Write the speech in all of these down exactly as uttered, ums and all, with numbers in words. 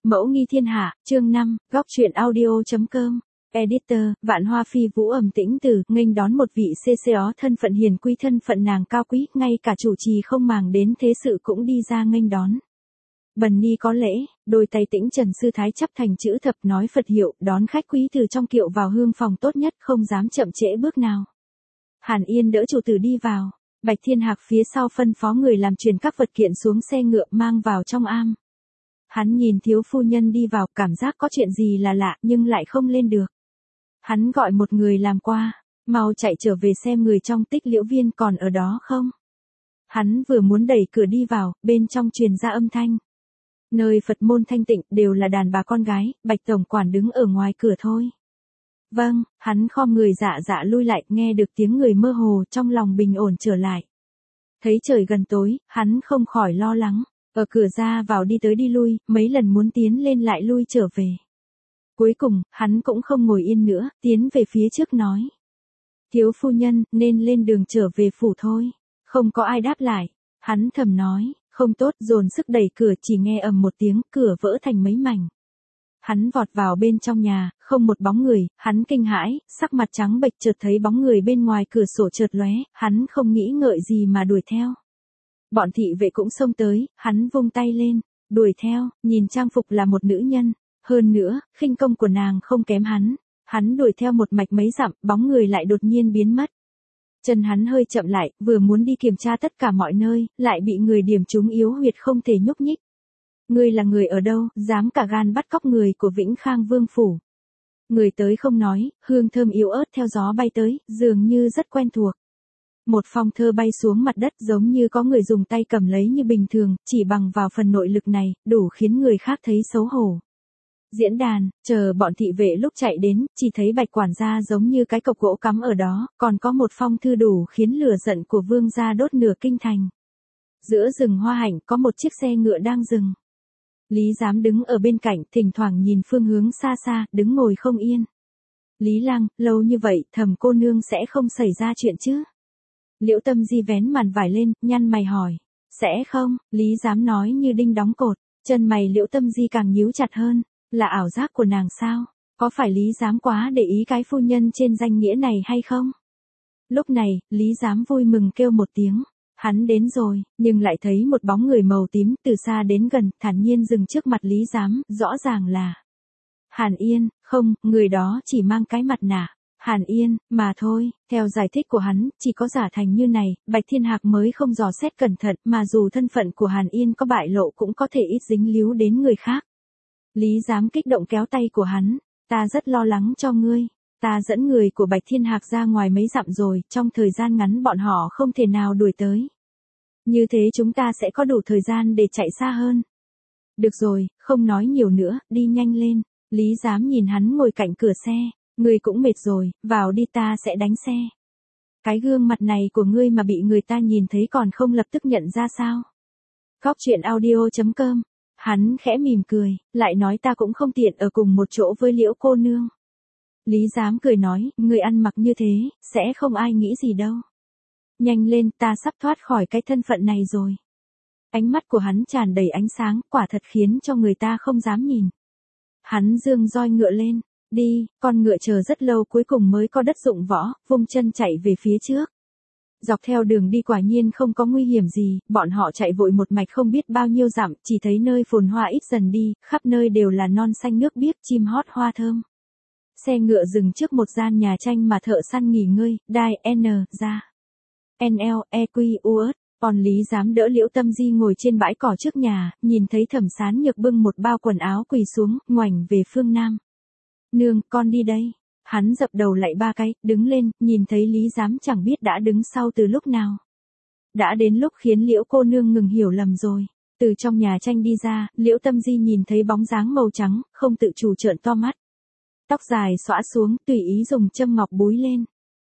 Mẫu nghi thiên hạ, chương năm, góc truyện audio.com. Editor, Vạn Hoa Phi Vũ ẩm tĩnh từ, nghênh đón một vị xê xê ó thân phận hiền quý, thân phận nàng cao quý, ngay cả chủ trì không màng đến thế sự cũng đi ra nghênh đón. Bần ni có lễ, đôi tay tĩnh trần sư thái chắp thành chữ thập nói Phật hiệu, đón khách quý từ trong kiệu vào hương phòng tốt nhất, không dám chậm trễ bước nào. Hàn Yên đỡ chủ tử đi vào, Bạch Thiên Hạc phía sau phân phó người làm truyền các vật kiện xuống xe ngựa mang vào trong am. Hắn nhìn thiếu phu nhân đi vào, cảm giác có chuyện gì là lạ nhưng lại không lên được. Hắn gọi một người làm qua, mau chạy trở về xem người trong Tích Liễu Viên còn ở đó không. Hắn vừa muốn đẩy cửa đi vào, bên trong truyền ra âm thanh. Nơi Phật môn thanh tịnh đều là đàn bà con gái, Bạch tổng quản đứng ở ngoài cửa thôi. Vâng, hắn khom người dạ dạ lui lại, nghe được tiếng người mơ hồ, trong lòng bình ổn trở lại. Thấy trời gần tối, hắn không khỏi lo lắng, ở cửa ra vào đi tới đi lui, mấy lần muốn tiến lên lại lui trở về. Cuối cùng, hắn cũng không ngồi yên nữa, tiến về phía trước nói. Thiếu phu nhân, nên lên đường trở về phủ thôi. Không có ai đáp lại. Hắn thầm nói, không tốt, dồn sức đẩy cửa, chỉ nghe ầm một tiếng, cửa vỡ thành mấy mảnh. Hắn vọt vào bên trong nhà, không một bóng người, hắn kinh hãi, sắc mặt trắng bệch, chợt thấy bóng người bên ngoài cửa sổ chợt lóe, hắn không nghĩ ngợi gì mà đuổi theo. Bọn thị vệ cũng xông tới, hắn vung tay lên, đuổi theo, nhìn trang phục là một nữ nhân. Hơn nữa, khinh công của nàng không kém hắn. Hắn đuổi theo một mạch mấy dặm, bóng người lại đột nhiên biến mất. Chân hắn hơi chậm lại, vừa muốn đi kiểm tra tất cả mọi nơi, lại bị người điểm trúng yếu huyệt không thể nhúc nhích. Ngươi là người ở đâu, dám cả gan bắt cóc người của Vĩnh Khang Vương phủ. Người tới không nói, hương thơm yếu ớt theo gió bay tới, dường như rất quen thuộc. Một phong thơ bay xuống mặt đất giống như có người dùng tay cầm lấy như bình thường, chỉ bằng vào phần nội lực này, đủ khiến người khác thấy xấu hổ. Diễn đàn, chờ bọn thị vệ lúc chạy đến, chỉ thấy Bạch quản gia giống như cái cọc gỗ cắm ở đó, còn có một phong thư đủ khiến lửa giận của vương gia đốt nửa kinh thành. Giữa rừng hoa hạnh có một chiếc xe ngựa đang dừng. Lý Giám đứng ở bên cạnh, thỉnh thoảng nhìn phương hướng xa xa, đứng ngồi không yên. Lý Lang, lâu như vậy, Thẩm cô nương sẽ không xảy ra chuyện chứ? Liễu Tâm Di vén màn vải lên, nhăn mày hỏi. Sẽ không, Lý Giám nói như đinh đóng cột, chân mày Liễu Tâm Di càng nhíu chặt hơn. Là ảo giác của nàng sao? Có phải Lý Giám quá để ý cái phu nhân trên danh nghĩa này hay không? Lúc này, Lý Giám vui mừng kêu một tiếng. Hắn đến rồi, nhưng lại thấy một bóng người màu tím từ xa đến gần, thản nhiên dừng trước mặt Lý Giám, rõ ràng là Hàn Yên. Không, người đó chỉ mang cái mặt nạ Hàn Yên mà thôi. Theo giải thích của hắn, chỉ có giả thành như này, Bạch Thiên Hạc mới không dò xét cẩn thận, mà dù thân phận của Hàn Yên có bại lộ cũng có thể ít dính líu đến người khác. Lý Giám kích động kéo tay của hắn, ta rất lo lắng cho ngươi, ta dẫn người của Bạch Thiên Hạc ra ngoài mấy dặm rồi, trong thời gian ngắn bọn họ không thể nào đuổi tới. Như thế chúng ta sẽ có đủ thời gian để chạy xa hơn. Được rồi, không nói nhiều nữa, đi nhanh lên. Lý Giám nhìn hắn ngồi cạnh cửa xe, ngươi cũng mệt rồi, vào đi ta sẽ đánh xe. Cái gương mặt này của ngươi mà bị người ta nhìn thấy còn không lập tức nhận ra sao? Góc truyện audio.com. Hắn khẽ mỉm cười, lại nói ta cũng không tiện ở cùng một chỗ với Liễu cô nương. Lý Giám cười nói, người ăn mặc như thế, sẽ không ai nghĩ gì đâu. Nhanh lên, ta sắp thoát khỏi cái thân phận này rồi. Ánh mắt của hắn tràn đầy ánh sáng, quả thật khiến cho người ta không dám nhìn. Hắn giương roi ngựa lên, đi, con ngựa chờ rất lâu cuối cùng mới có đất dụng võ, vung chân chạy về phía trước. Dọc theo đường đi quả nhiên không có nguy hiểm gì, bọn họ chạy vội một mạch không biết bao nhiêu dặm, chỉ thấy nơi phồn hoa ít dần đi, khắp nơi đều là non xanh nước biếc, chim hót hoa thơm. Xe ngựa dừng trước một gian nhà tranh mà thợ săn nghỉ ngơi, đai N, ra. N L, E Q, U S, còn Lý Giám đỡ Liễu Tâm Di ngồi trên bãi cỏ trước nhà, nhìn thấy Thẩm Sán Nhược bưng một bao quần áo quỳ xuống, ngoảnh về phương Nam. Nương, con đi đây. Hắn dập đầu lạy ba cái, đứng lên, nhìn thấy Lý Giám chẳng biết đã đứng sau từ lúc nào. Đã đến lúc khiến Liễu cô nương ngừng hiểu lầm rồi. Từ trong nhà tranh đi ra, Liễu Tâm Di nhìn thấy bóng dáng màu trắng, không tự chủ trợn to mắt. Tóc dài xõa xuống, tùy ý dùng châm ngọc búi lên.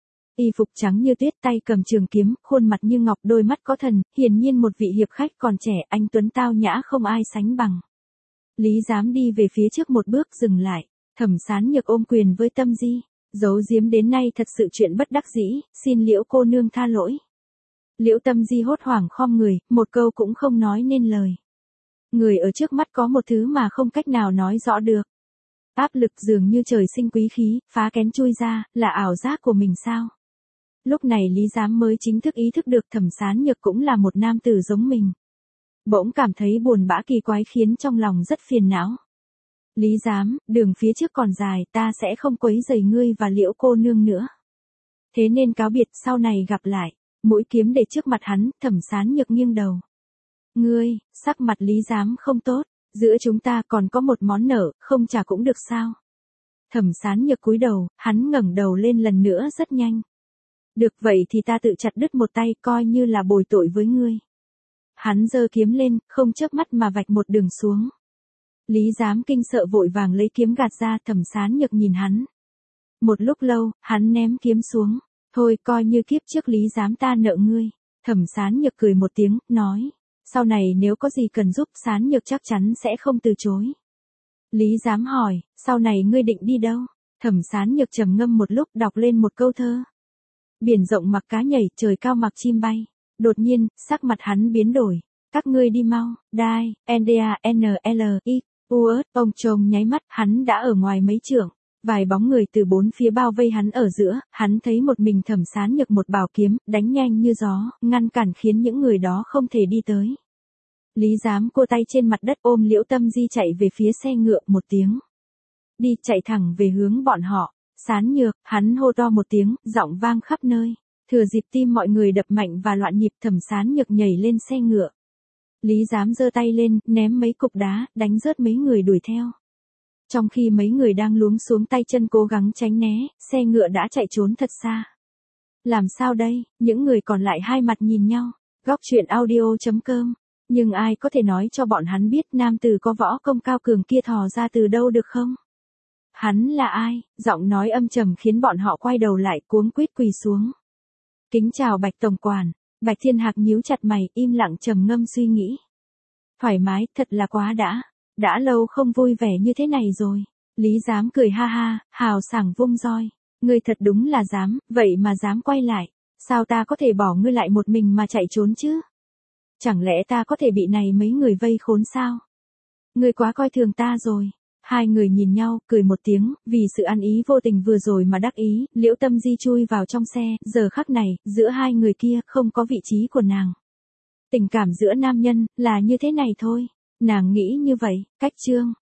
Y phục trắng như tuyết, tay cầm trường kiếm, khuôn mặt như ngọc, đôi mắt có thần, hiển nhiên một vị hiệp khách còn trẻ, anh tuấn tao nhã không ai sánh bằng. Lý Giám đi về phía trước một bước dừng lại. Thẩm Sán Nhược ôm quyền với Tâm Di, giấu giếm đến nay thật sự chuyện bất đắc dĩ, xin Liễu cô nương tha lỗi. Liễu Tâm Di hốt hoảng khom người, một câu cũng không nói nên lời. Người ở trước mắt có một thứ mà không cách nào nói rõ được. Áp lực dường như trời sinh quý khí, phá kén chui ra, là ảo giác của mình sao? Lúc này Lý Giám mới chính thức ý thức được Thẩm Sán Nhược cũng là một nam tử giống mình. Bỗng cảm thấy buồn bã kỳ quái khiến trong lòng rất phiền não. Lý Giám, đường phía trước còn dài, ta sẽ không quấy rầy ngươi và Liễu cô nương nữa. Thế nên cáo biệt, sau này gặp lại. Mũi kiếm để trước mặt hắn, Thẩm Sán Nhược nghiêng đầu. Ngươi, sắc mặt Lý Giám không tốt, giữa chúng ta còn có một món nợ, không trả cũng được sao? Thẩm Sán Nhược cúi đầu, hắn ngẩng đầu lên lần nữa rất nhanh. Được vậy thì ta tự chặt đứt một tay coi như là bồi tội với ngươi. Hắn giơ kiếm lên, không chớp mắt mà vạch một đường xuống. Lý Giám kinh sợ vội vàng lấy kiếm gạt ra, Thẩm Sán Nhược nhìn hắn. Một lúc lâu, hắn ném kiếm xuống. Thôi coi như kiếp trước Lý Giám ta nợ ngươi. Thẩm Sán Nhược cười một tiếng, nói. Sau này nếu có gì cần giúp Sán Nhược chắc chắn sẽ không từ chối. Lý Giám hỏi, sau này ngươi định đi đâu? Thẩm Sán Nhược trầm ngâm một lúc đọc lên một câu thơ. Biển rộng mặc cá nhảy, trời cao mặc chim bay. Đột nhiên, sắc mặt hắn biến đổi. Các ngươi đi mau, đai, N D A N L I, U ớt, ông trông nháy mắt, hắn đã ở ngoài mấy trượng. Vài bóng người từ bốn phía bao vây hắn ở giữa, hắn thấy một mình Thẩm Sán Nhược một bảo kiếm, đánh nhanh như gió, ngăn cản khiến những người đó không thể đi tới. Lý Giám cua tay trên mặt đất ôm Liễu Tâm Di chạy về phía xe ngựa một tiếng. Đi chạy thẳng về hướng bọn họ. Sán Nhược, hắn hô to một tiếng, giọng vang khắp nơi. Thừa dịp tim mọi người đập mạnh và loạn nhịp, Thẩm Sán Nhược nhảy lên xe ngựa. Lý Giám giơ tay lên, ném mấy cục đá, đánh rớt mấy người đuổi theo. Trong khi mấy người đang luống xuống tay chân cố gắng tránh né, xe ngựa đã chạy trốn thật xa. Làm sao đây? Những người còn lại hai mặt nhìn nhau. Góc truyện audio chấm com. Nhưng ai có thể nói cho bọn hắn biết nam tử có võ công cao cường kia thò ra từ đâu được không? Hắn là ai? Giọng nói âm trầm khiến bọn họ quay đầu lại cuống quýt quỳ xuống. Kính chào Bạch Tổng Quản. Bạch Thiên Hạc nhíu chặt mày, im lặng trầm ngâm suy nghĩ. Thoải mái, thật là quá đã. Đã lâu không vui vẻ như thế này rồi. Lý Giám cười ha ha, hào sảng vung roi. Ngươi thật đúng là dám, vậy mà dám quay lại. Sao ta có thể bỏ ngươi lại một mình mà chạy trốn chứ? Chẳng lẽ ta có thể bị này mấy người vây khốn sao? Ngươi quá coi thường ta rồi. Hai người nhìn nhau, cười một tiếng, vì sự ăn ý vô tình vừa rồi mà đắc ý, Liễu Tâm Di chui vào trong xe, giờ khắc này, giữa hai người kia không có vị trí của nàng. Tình cảm giữa nam nhân, là như thế này thôi. Nàng nghĩ như vậy, cách chương.